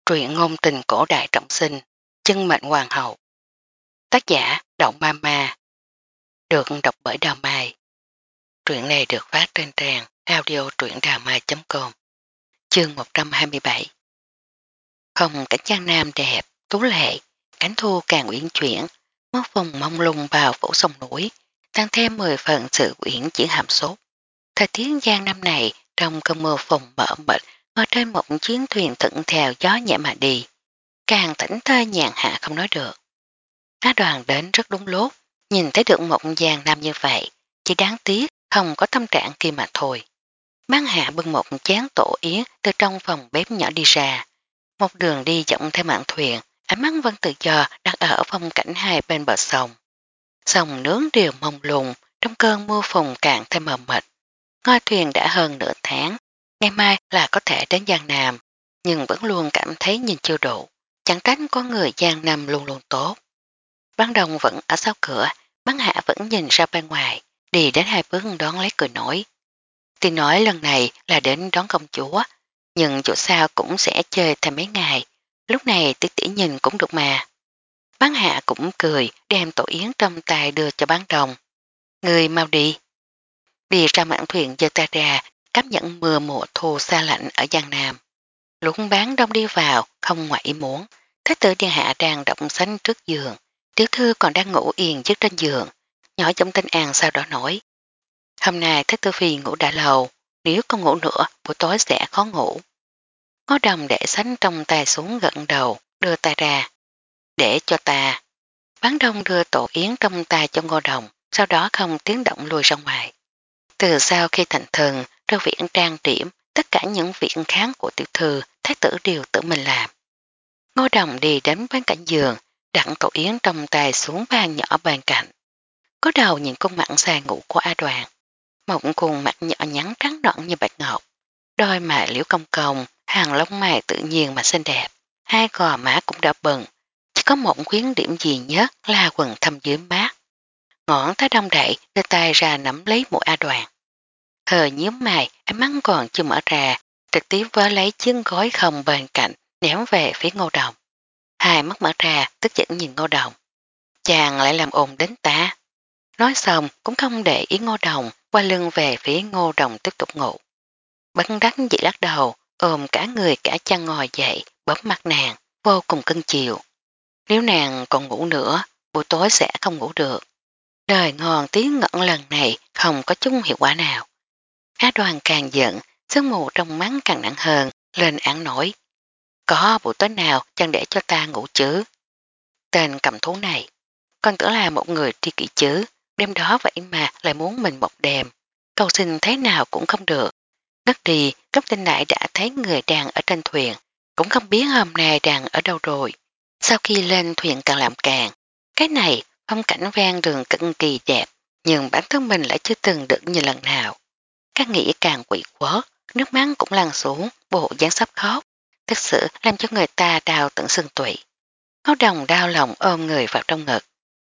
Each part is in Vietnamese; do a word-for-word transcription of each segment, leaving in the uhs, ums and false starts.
Truyện ngôn tình cổ đại trọng sinh, chân mệnh hoàng hậu. Tác giả Động Ma Ma. Được đọc bởi Đào Mai. Truyện này được phát trên trang audio truyệnđàmai chấm com. Chương một trăm hai mươi bảy. Không cảnh Giang Nam đẹp, tú lệ, cánh thu càng uyển chuyển, mốt vùng mông lung vào phủ sông núi, tăng thêm mười phần sự uyển chuyển hàm sốt. Thời tiết Giang Nam này trong cơn mưa phùng mở mịt ở trên một chuyến thuyền thuận theo gió nhẹ mà đi. Càng thảnh thơi nhàn hạ không nói được. Á Đoàn đến rất đúng lúc, nhìn thấy được một Giang Nam như vậy, chỉ đáng tiếc không có tâm trạng kia mà thôi. Bán hạ bưng một chén tổ yến từ trong phòng bếp nhỏ đi ra. Một đường đi dọc theo mạn thuyền, ánh mắt vẫn tự do đặt ở phong cảnh hai bên bờ sông. Sông nướng đều mông lung, trong cơn mưa phùn càng thêm mờ mịt. Ngôi thuyền đã hơn nửa tháng, ngày mai là có thể đến Giang Nam, nhưng vẫn luôn cảm thấy nhìn chưa đủ. Chẳng tránh có người Giang Nam luôn luôn tốt. Bán Đồng vẫn ở sau cửa, Bán Hạ vẫn nhìn ra bên ngoài, đi đến hai bước đón lấy cười nổi. Tuy nói lần này là đến đón công chúa, nhưng chỗ sao cũng sẽ chơi thêm mấy ngày, lúc này tỷ tỷ nhìn cũng được mà. Bán Hạ cũng cười, đem tổ yến trong tay đưa cho Bán Đồng. Người mau đi. Đi ra mạn thuyền giơ tay ra, cảm nhận mưa mùa thu xa lạnh ở Giang Nam. Lúc Bán Đông đi vào, không ngoại ý muốn, Thái tử điện hạ đang động sánh trước giường, tiểu thư còn đang ngủ yên trước trên giường, nhỏ giọng Tinh An sau đó nói. Hôm nay Thái tử phi ngủ đã lâu, nếu con ngủ nữa buổi tối sẽ khó ngủ. Ngô Đồng để sánh trong tay xuống gật đầu, đưa tay ra. Để cho ta. Bán Đông đưa tổ yến trong tay cho Ngô Đồng, sau đó không tiếng động lùi ra ngoài. Từ sau khi thành thần, trong viện trang điểm, tất cả những việc kháng của tiểu thư, thái tử đều tự mình làm. Ngô Đồng đi đến bên cạnh giường, đặt tổ yến trong tay xuống bàn nhỏ bên cạnh. Có đầu nhìn khuôn mặt xài ngủ của A Đoàn, một khuôn mặt nhỏ nhắn trắng nõn như bạch ngọc, đôi mà liễu công công, hàng lông mày tự nhiên mà xinh đẹp, hai gò má cũng đã bừng, chỉ có một khuyến điểm gì nhất là quần thâm dưới mát. Ngón tay đông đậy đưa tay ra nắm lấy mũi A Đoàn. Hờ nhíu mày, ánh mắt còn chưa mở ra, trực tiếp với lấy chiếc gói không bên cạnh, ném về phía Ngô Đồng. Hai mắt mở ra, tức giận nhìn Ngô Đồng. Chàng lại làm ồn đến ta. Nói xong cũng không để ý Ngô Đồng, qua lưng về phía Ngô Đồng tiếp tục ngủ. Bất đắc dĩ lắc đầu, ôm cả người cả chăn ngồi dậy, bóp mặt nàng, vô cùng cưng chiều. Nếu nàng còn ngủ nữa, buổi tối sẽ không ngủ được. Đời ngon tiếng ngẩn lần này không có chút hiệu quả nào. Á Đoàn càng giận, sương mù trong mắt càng nặng hơn, lên án nổi. Có buổi tối nào chẳng để cho ta ngủ chứ? Tên cầm thú này, con tưởng là một người tri kỷ chứ, đêm đó vậy mà lại muốn mình một đêm. Cầu xin thế nào cũng không được. Ngất đi, cấp tinh lại đã thấy người đang ở trên thuyền, cũng không biết hôm nay đang ở đâu rồi. Sau khi lên thuyền càng làm càng, cái này phong cảnh ven đường cực kỳ đẹp, nhưng bản thân mình lại chưa từng được như lần nào. Càng nghĩ càng quỷ quất, nước mắt cũng lăn xuống, bộ dáng sắp khóc, thực sự làm cho người ta đau tận xương tủy. Ngô Đồng đau lòng ôm người vào trong ngực.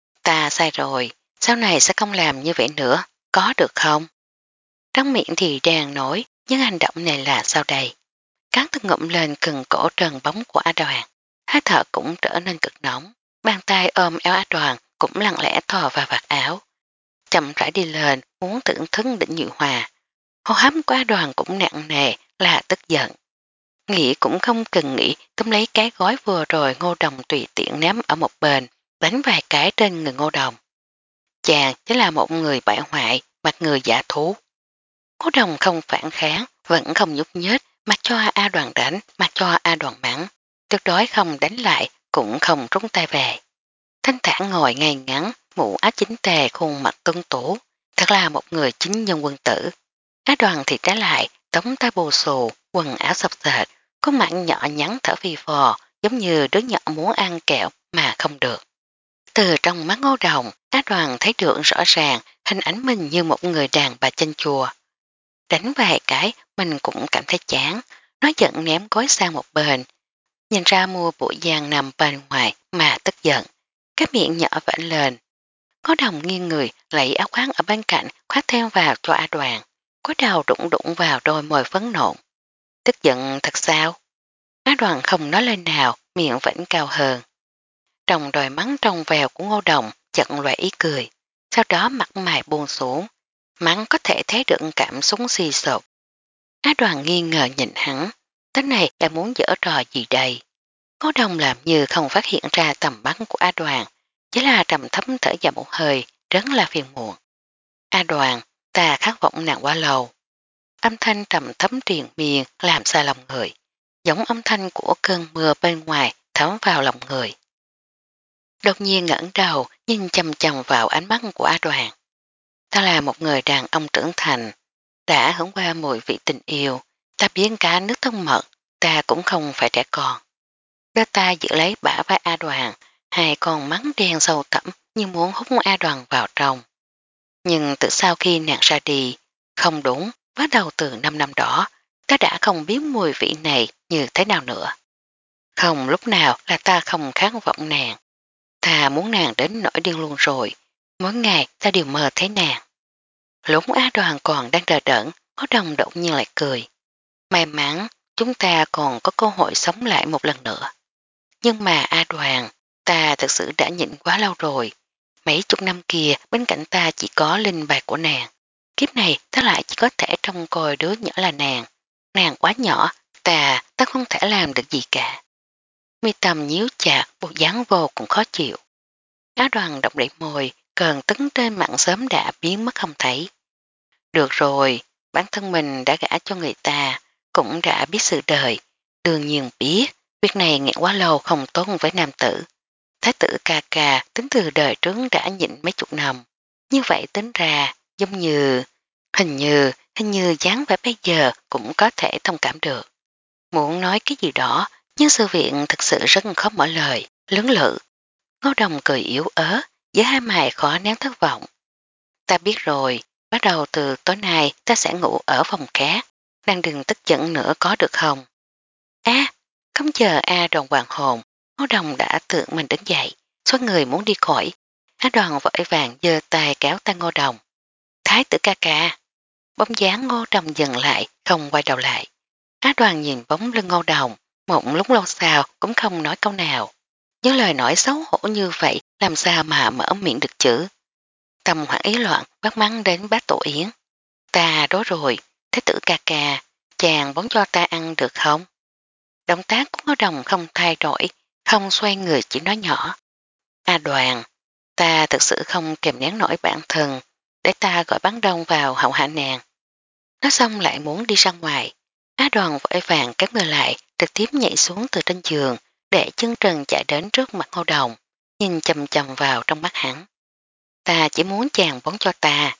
Ta sai rồi, sau này sẽ không làm như vậy nữa, có được không? Trong miệng thì đang nói, nhưng hành động này là sau đây. Cán từng ngụm lên cần cổ trần bóng của A Đoàn, hơi thở cũng trở nên cực nóng, bàn tay ôm eo A Đoàn cũng lặng lẽ thò vào vạt áo. Chậm rãi đi lên, muốn thưởng thức đỉnh nhụy hòa. Hô hấp của A Đoàn cũng nặng nề là tức giận. Nghĩ cũng không cần nghĩ, túm lấy cái gói vừa rồi Ngô Đồng tùy tiện ném ở một bên, đánh vài cái trên người Ngô Đồng. Chàng chỉ là một người bại hoại, mặt người giả thú. Ngô Đồng không phản kháng, vẫn không nhúc nhích, mặc cho A Đoàn đánh, mặc cho A Đoàn mắng. Tuyệt đối không đánh lại, cũng không rút tay về. Thanh thản ngồi ngay ngắn, mũ áo chính tề khuôn mặt tuân tú, thật là một người chính nhân quân tử. A Đoàn thì trái lại, tống tay bù xù, quần áo sọc sệt, có mặt nhỏ nhắn thở phì phò, giống như đứa nhỏ muốn ăn kẹo mà không được. Từ trong mắt Ngô Đồng, Á Đoàn thấy được rõ ràng hình ảnh mình như một người đàn bà chanh chùa. Đánh vài cái mình cũng cảm thấy chán, nói giận ném gói sang một bên. Nhìn ra mua bộ giang nằm bên ngoài mà tức giận, cái miệng nhỏ vảnh lên. Ngô Đồng nghiêng người lấy áo khoác ở bên cạnh khoác thêm vào cho A Đoàn, có đầu đụng đụng vào đôi môi phấn nộn. Tức giận thật sao? Á Đoàn không nói lên nào, miệng vẫn cao hơn. Trong đôi mắng trong vèo của Ngô Đồng chận loại ý cười, sau đó mặt mày buông xuống, mắng có thể thấy được cảm xúc suy sụp. Á Đoàn nghi ngờ nhìn hắn, tới này đã muốn giở trò gì đây? Ngô Đồng làm như không phát hiện ra tầm bắn của Á Đoàn, chỉ là trầm thấm thở vào một hơi, rất là phiền muộn. Á Đoàn, ta khát vọng nàng quá lâu. Âm thanh trầm thấm triền miên làm xa lòng người, giống âm thanh của cơn mưa bên ngoài thấm vào lòng người. Đột nhiên ngẩng đầu nhìn chầm chầm vào ánh mắt của Á Đoàn. Ta là một người đàn ông trưởng thành, đã hưởng qua mùi vị tình yêu, ta biến cả nước thân mật, ta cũng không phải trẻ con. Đưa ta giữ lấy bả vai A Đoàn, hai con mắng đen sâu thẳm như muốn hút A Đoàn vào trong. Nhưng từ sau khi nàng ra đi, không đúng, bắt đầu từ năm năm đó, ta đã không biết mùi vị này như thế nào nữa. Không lúc nào là ta không khát vọng nàng. Ta muốn nàng đến nỗi điên luôn rồi, mỗi ngày ta đều mơ thấy nàng. Lúc Á Đoàn còn đang đờ đẫn, Ngô Đồng đột nhiên lại cười. May mắn chúng ta còn có cơ hội sống lại một lần nữa. Nhưng mà A Đoàn, ta thực sự đã nhịn quá lâu rồi. Mấy chục năm kia bên cạnh ta chỉ có linh bài của nàng. Kiếp này ta lại chỉ có thể trông coi đứa nhỏ là nàng. Nàng quá nhỏ, ta, ta không thể làm được gì cả. Mi Tâm nhíu chặt, bộ dáng vô cũng khó chịu. Á Đoàn động đậy môi, cơn tấn trên mặt sớm đã biến mất không thấy. Được rồi, bản thân mình đã gả cho người ta, cũng đã biết sự đời. Đương nhiên biết, việc này nghẹn quá lâu không tốt với nam tử. Thái tử ca ca tính từ đời trước đã nhịn mấy chục năm. Như vậy tính ra, giống như, hình như, hình như dáng vẻ bây giờ cũng có thể thông cảm được. Muốn nói cái gì đó, nhưng sự việc thực sự rất khó mở lời, lớn lự. Ngô Đồng cười yếu ớ, với hai mày khó nén thất vọng. Ta biết rồi, bắt đầu từ tối nay ta sẽ ngủ ở phòng khác, đang đừng tức giận nữa có được không? Á, không chờ A Đoàn hoàng hồn, Ngô Đồng đã tự mình đứng dậy, xoay người muốn đi khỏi. Á Đoàn vội vàng giơ tay kéo tay Ngô Đồng. Thái tử ca ca. Bóng dáng Ngô Đồng dừng lại, không quay đầu lại. Á Đoàn nhìn bóng lưng Ngô Đồng, một lúc lâu sau cũng không nói câu nào. Những lời nói xấu hổ như vậy làm sao mà mở miệng được chữ. Tâm hoảng ý loạn bắt mắng đến bác tổ yến. Ta đó rồi, thế tử ca ca, chàng bóng cho ta ăn được không? Động tác của Ngô Đồng không thay đổi, không xoay người chỉ nói nhỏ. A Đoàn, ta thực sự không kèm nén nổi bản thân, để ta gọi bán đông vào hậu hạ nàng. Nói xong lại muốn đi ra ngoài. Á Đoàn vội vàng cắt người lại, trực tiếp nhảy xuống từ trên giường, để chân trần chạy đến trước mặt Ngô Đồng, nhìn chầm chầm vào trong mắt hắn. Ta chỉ muốn chàng bóng cho ta.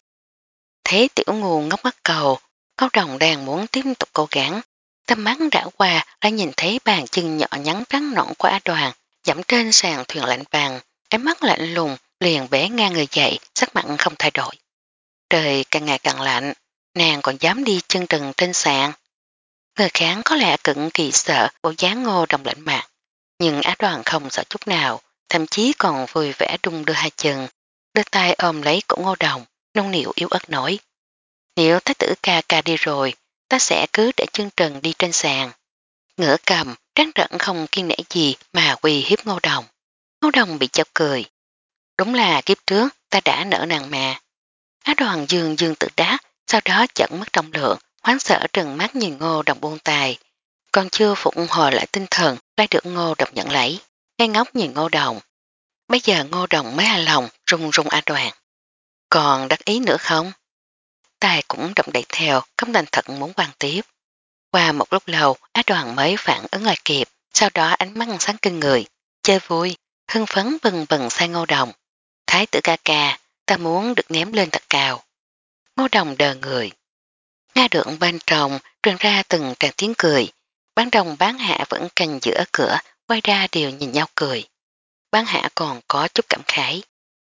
Thế tiểu ngu ngốc mắt cầu, Ngô Đồng đang muốn tiếp tục cố gắng. Tâm mắt đã qua lại nhìn thấy bàn chân nhỏ nhắn trắng nõn của Á Đoàn, dẫm trên sàn thuyền lạnh vàng, ánh mắt lạnh lùng, liền bé ngang người dậy, sắc mặn không thay đổi. Trời càng ngày càng lạnh, nàng còn dám đi chân trần trên sàn. Người kháng có lẽ cực kỳ sợ bộ dáng Ngô Đồng lạnh mặt, nhưng Á Đoàn không sợ chút nào, thậm chí còn vui vẻ đung đưa hai chân, đưa tay ôm lấy cổ Ngô Đồng, nông nịu yếu ớt nói. Nếu thái tử ca ca đi rồi, ta sẽ cứ để chân trần đi trên sàn. Ngửa cầm, tráng rận không kiên nể gì mà quỳ hiếp Ngô Đồng. Ngô Đồng bị chọc cười. Đúng là kiếp trước ta đã nở nàng mà. Á Đoàn dương dương tự đá, sau đó chẩn mất trọng lượng, hoáng sợ trừng mắt nhìn Ngô Đồng buông tài. Còn chưa phục hồi lại tinh thần, lại được Ngô Đồng nhận lấy. Ngay ngốc nhìn Ngô Đồng. Bây giờ Ngô Đồng mới hài lòng, rung rung Á Đoàn. Còn đắc ý nữa không? Tài cũng động đậy theo, không thành thật muốn quan tiếp. Qua một lúc lâu, Á Đoàn mới phản ứng lại kịp, sau đó ánh mắt sáng kinh người. Chơi vui, hưng phấn bừng bừng sang Ngô Đồng. Thái tử ca ca, ta muốn được ném lên thật cao. Ngô Đồng đờ người. Nghe được bên trong truyền ra từng tràng tiếng cười. Bán đồng bán hạ vẫn canh giữa cửa, quay ra đều nhìn nhau cười. Bán hạ còn có chút cảm khái.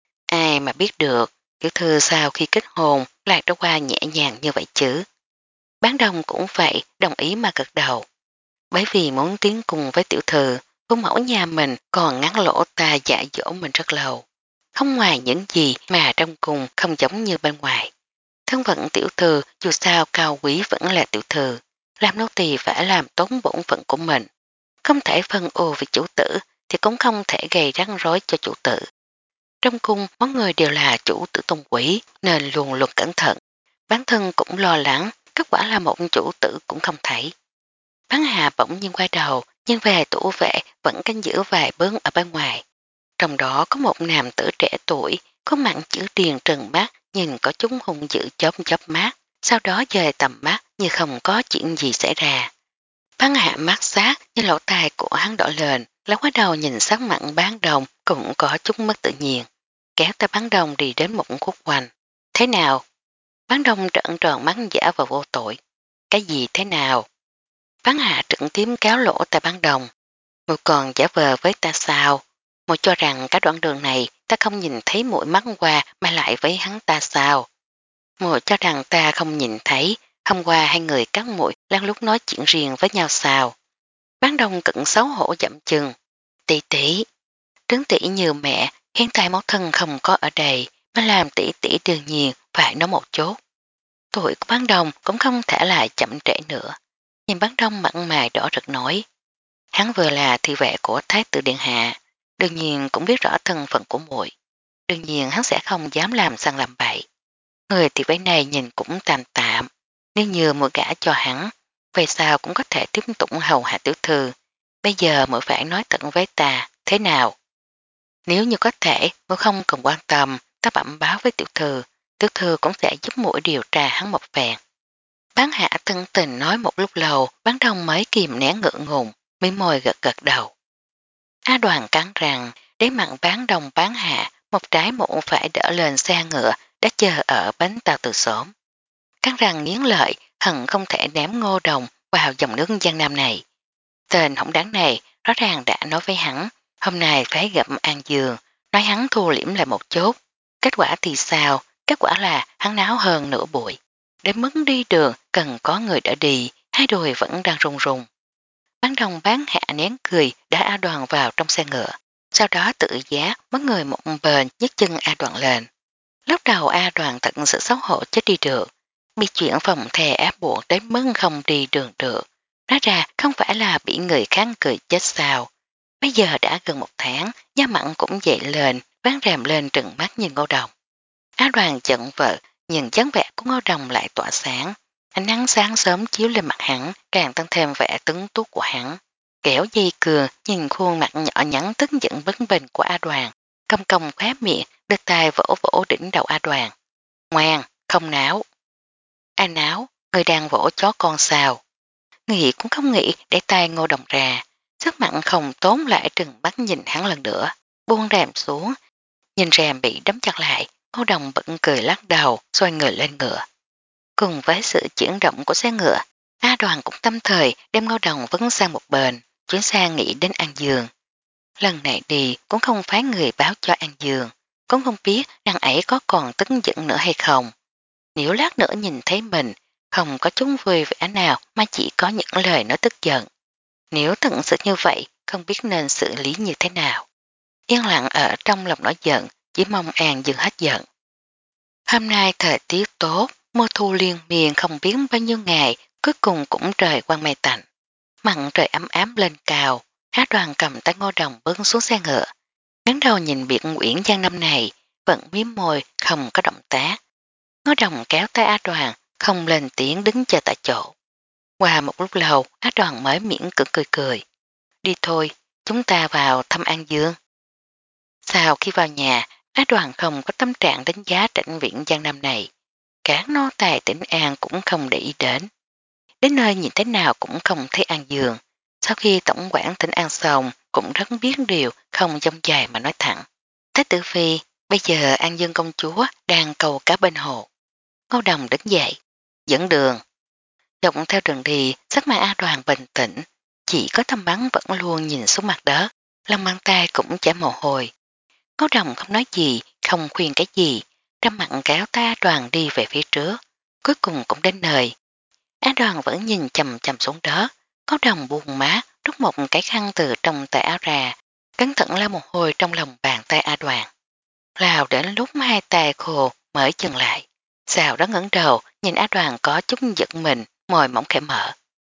Ai mà biết được, tiểu thư sau khi kết hôn lại trôi qua nhẹ nhàng như vậy chứ. Bán đồng cũng vậy, đồng ý mà gật đầu. Bởi vì muốn tiến cùng với tiểu thư, cô mẫu nhà mình còn ngắn lỗ ta dạy dỗ mình rất lâu. Không ngoài những gì mà trong cùng không giống như bên ngoài. Thân phận tiểu thư dù sao cao quý vẫn là tiểu thư, làm nô tỳ phải làm tốn bổn phận của mình. không thể phân ưu vì chủ tử thì cũng không thể gây rắc rối cho chủ tử. Trong cung mọi người đều là chủ tử tôn quý nên luôn luôn cẩn thận, bản thân cũng lo lắng, kết quả là một chủ tử cũng không thấy. Bán Hà bỗng nhiên quay đầu, nhưng về tủ vệ vẫn canh giữ vài bước ở bên ngoài. Trong đó có một nam tử trẻ tuổi, có mặn chữ điền trừng mắt, nhìn có chúng hung dữ chớp chớp mắt, sau đó dời tầm mắt như không có chuyện gì xảy ra. Bán Hạ mắt sát như lỗ tai của hắn đỏ lên, lắm quá đầu nhìn sắc mặn bán đồng cũng có chút mất tự nhiên. Kéo tay bán đồng đi đến một khúc quanh. Thế nào? Bán đông trợn tròn mắt giả và vô tội. Cái gì thế nào? Bán Hạ trợn tím cáo lỗ tại bán đồng. Mùi còn giả vờ với ta sao? Mùi cho rằng cả đoạn đường này ta không nhìn thấy mũi mắt qua mà lại với hắn ta sao? Mùi cho rằng ta không nhìn thấy, hôm qua hai người các muội lăn lúc nói chuyện riêng với nhau sao? Bán đông cận xấu hổ dậm chừng. Tỷ tỷ, trứng tỷ như mẹ, hiện tại mẫu thân không có ở đây, mà làm tỷ tỷ đương nhiên phải nói một chút. Tuổi của bán đông cũng không thể lại chậm trễ nữa. Nhưng bán đông mặn mài đỏ rực nói. Hắn vừa là thị vệ của Thái tử Điện Hạ, đương nhiên cũng biết rõ thân phận của muội. Đương nhiên hắn sẽ không dám làm sang làm bậy. Người thị vệ này nhìn cũng tạm tạm, nếu như muội gả cho hắn, về sao cũng có thể tiếp tục hầu hạ tiểu thư. Bây giờ muội phải nói tận với ta, thế nào? Nếu như có thể, muội không cần quan tâm, ta bẩm báo với tiểu thư, tiểu thư cũng sẽ giúp muội điều tra hắn một phen. Bán Hạ thân tình nói một lúc lâu, bán đông mới kìm nén ngượng ngùng, mí môi gật gật đầu. A Đoàn cắn rằng, để mặn bán đông bán Hạ, một trái một phải đỡ lên xe ngựa đã chờ ở bến tàu từ sớm. Cắn răng nghiến lợi, hận không thể ném Ngô Đồng vào dòng nước Giang Nam này. Tên hổng đáng này rõ ràng đã nói với hắn, hôm nay phải gặp An Dương, nói hắn thu liễm lại một chút. Kết quả thì sao? Kết quả là hắn náo hơn nửa buổi. Đến mức đi đường cần có người đỡ đi, hai đùi vẫn đang rung rung. Bán đồng bán Hạ nén cười đã A Đoàn vào trong xe ngựa, sau đó tự giá mất người một bền nhấc chân A Đoàn lên. Lúc đầu A Đoàn thật sự xấu hổ chết đi được, bị chuyển phòng thè áp buộc đến mức không đi đường được. Nói ra không phải là bị người khác cười chết sao. Bây giờ đã gần một tháng, da mặn cũng dậy lên, ván rèm lên trừng mắt nhìn Ngô Đồng. A Đoàn giận vợ, nhìn dáng vẻ của Ngô Đồng lại tỏa sáng. Ánh nắng sáng sớm chiếu lên mặt hắn, càng tăng thêm vẻ tứng tút của hắn. Kẻo dây cưa, nhìn khuôn mặt nhỏ nhắn tức giận bấn bình của A Đoàn, cong cong khóe miệng, đưa tay vỗ vỗ đỉnh đầu A Đoàn. Ngoan, không náo. A náo, người đang vỗ chó con sao. Nghĩ cũng không nghĩ để tay Ngô Đồng ra, sức mặn không tốn lại trừng mắt nhìn hắn lần nữa, buông rèm xuống, nhìn rèm bị đấm chặt lại, Ngô Đồng bận cười lắc đầu, xoay người lên ngựa. Cùng với sự chuyển động của xe ngựa, A Đoàn cũng tâm thời đem Ngô Đồng vấn sang một bên, chuyển sang nghĩ đến An Dương. Lần này đi cũng không phái người báo cho An Dương, cũng không biết nàng ấy có còn tức giận nữa hay không. Nếu lát nữa nhìn thấy mình, không có chúng vui vẻ nào mà chỉ có những lời nói tức giận. Nếu thật sự như vậy, không biết nên xử lý như thế nào. Yên lặng ở trong lòng nổi giận, chỉ mong An Dương hết giận. Hôm nay thời tiết tốt, mưa thu liên miên không biết bao nhiêu ngày, cuối cùng cũng trời quang mây tạnh. Mặn trời ấm ám lên cao, Á Đoàn cầm tay Ngô Đồng bước xuống xe ngựa. Ngắn đầu nhìn biệt Nguyễn Giang Năm này, vẫn miếm môi, không có động tác. Ngô Đồng kéo tay Á Đoàn, không lên tiếng đứng chờ tại chỗ. Qua một lúc lâu, Á Đoàn mới miễn cưỡng cười cười. Đi thôi, chúng ta vào thăm An Dương. Sau khi vào nhà, Á Đoàn không có tâm trạng đánh giá trịnh viện Giang Nam này. Cả nô tài tỉnh An cũng không để ý đến. Đến nơi nhìn thế nào cũng không thấy An Dương. Sau khi tổng quản tỉnh An xong cũng rất biết điều, không dông dài mà nói thẳng. Thế tử phi, bây giờ An Dương công chúa đang cầu cá bên hồ. Ngô Đồng đứng dậy, dẫn đường. Dọc theo đường đi, sắc mặt A Đoàn bình tĩnh, chỉ có Thâm Bắn vẫn luôn nhìn xuống mặt đất, lòng bàn tay cũng chảy mồ hôi. Ngô Đồng không nói gì, không khuyên cái gì, trong mặt kéo tay A Đoàn đi về phía trước, cuối cùng cũng đến nơi. A Đoàn vẫn nhìn chầm chầm xuống đó, Ngô Đồng buồn má, rút một cái khăn từ trong tay áo ra, cẩn thận la một hồi trong lòng bàn tay A Đoàn. Lào đến lúc hai tay khô mới dừng lại, sau đó ngẩng đầu nhìn A Đoàn có chút giật mình, môi mỏng khẽ mở.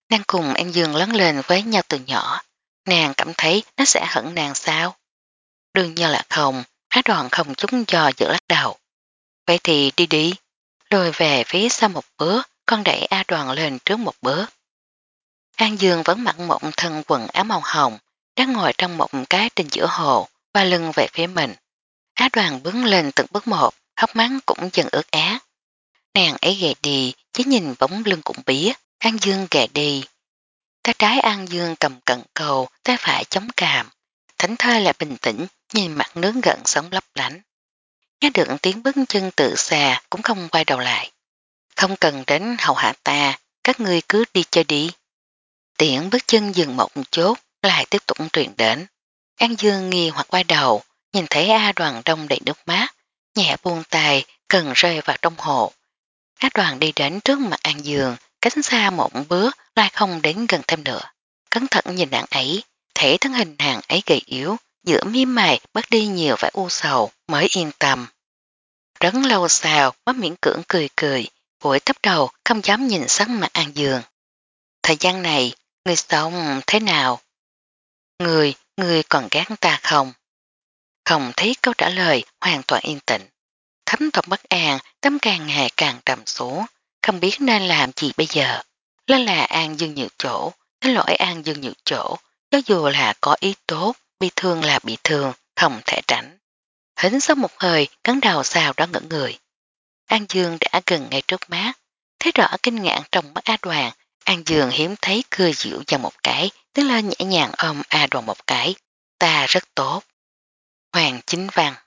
Nàng cùng An Dương lớn lên với nhau từ nhỏ, nàng cảm thấy nó sẽ hận nàng sao? Đương nhiên là không, Á Đoàn không chút do dự lắc đầu. Vậy thì đi đi, lùi về phía sau một bước, con đẩy A Đoàn lên trước một bước. An Dương vẫn mặc một thân quần áo màu hồng, đang ngồi trong một cái trên giữa hồ, và lưng về phía mình. Á Đoàn bước lên từng bước một, hốc mắt cũng dần ướt át. Nàng ấy ghề đi, chỉ nhìn bóng lưng cũng biết, An Dương ghề đi. Tay trái An Dương cầm cận cầu, tay phải chống càm. Thánh thơ là bình tĩnh, nhìn mặt nước gần sống lấp lánh. Nghe được tiếng bước chân từ xa cũng không quay đầu lại. Không cần đến hầu hạ ta, các ngươi cứ đi chơi đi. Tiễn bước chân dừng một chút, lại tiếp tục truyền đến. An Dương nghi hoặc quay đầu, nhìn thấy A Đoàn đông đầy nước mắt, nhẹ buông tay, cần rơi vào trong hồ. A Đoàn đi đến trước mặt An Dương, cánh xa một bước, lại không đến gần thêm nữa. Cẩn thận nhìn nàng ấy, thể thân hình nàng ấy gầy yếu, giữa mi mày bớt đi nhiều vẻ u sầu, mới yên tâm. Rất lâu sau, mắt miễn cưỡng cười cười, vội thấp đầu không dám nhìn sắc mặt An Dương. Thời gian này, người sống thế nào? Người, người còn ghét ta không? Không thấy câu trả lời, hoàn toàn yên tĩnh. Thấm tộc bất an, tâm càng ngày càng trầm xuống, không biết nên làm gì bây giờ. Lên là An Dương nhiều chỗ, đến lỗi An Dương nhiều chỗ, cho dù là có ý tốt, bị thương là bị thương, không thể tránh. Hít sâu một hơi, cắn đầu sao đó ngỡ người. An Dương đã gần ngay trước mắt, thấy rõ kinh ngạc trong mắt A Đoàn. An Dương hiếm thấy cười dịu dàng một cái, tiến lên nhẹ nhàng ôm A Đoàn một cái. Ta rất tốt. Hoàng Chính Văn.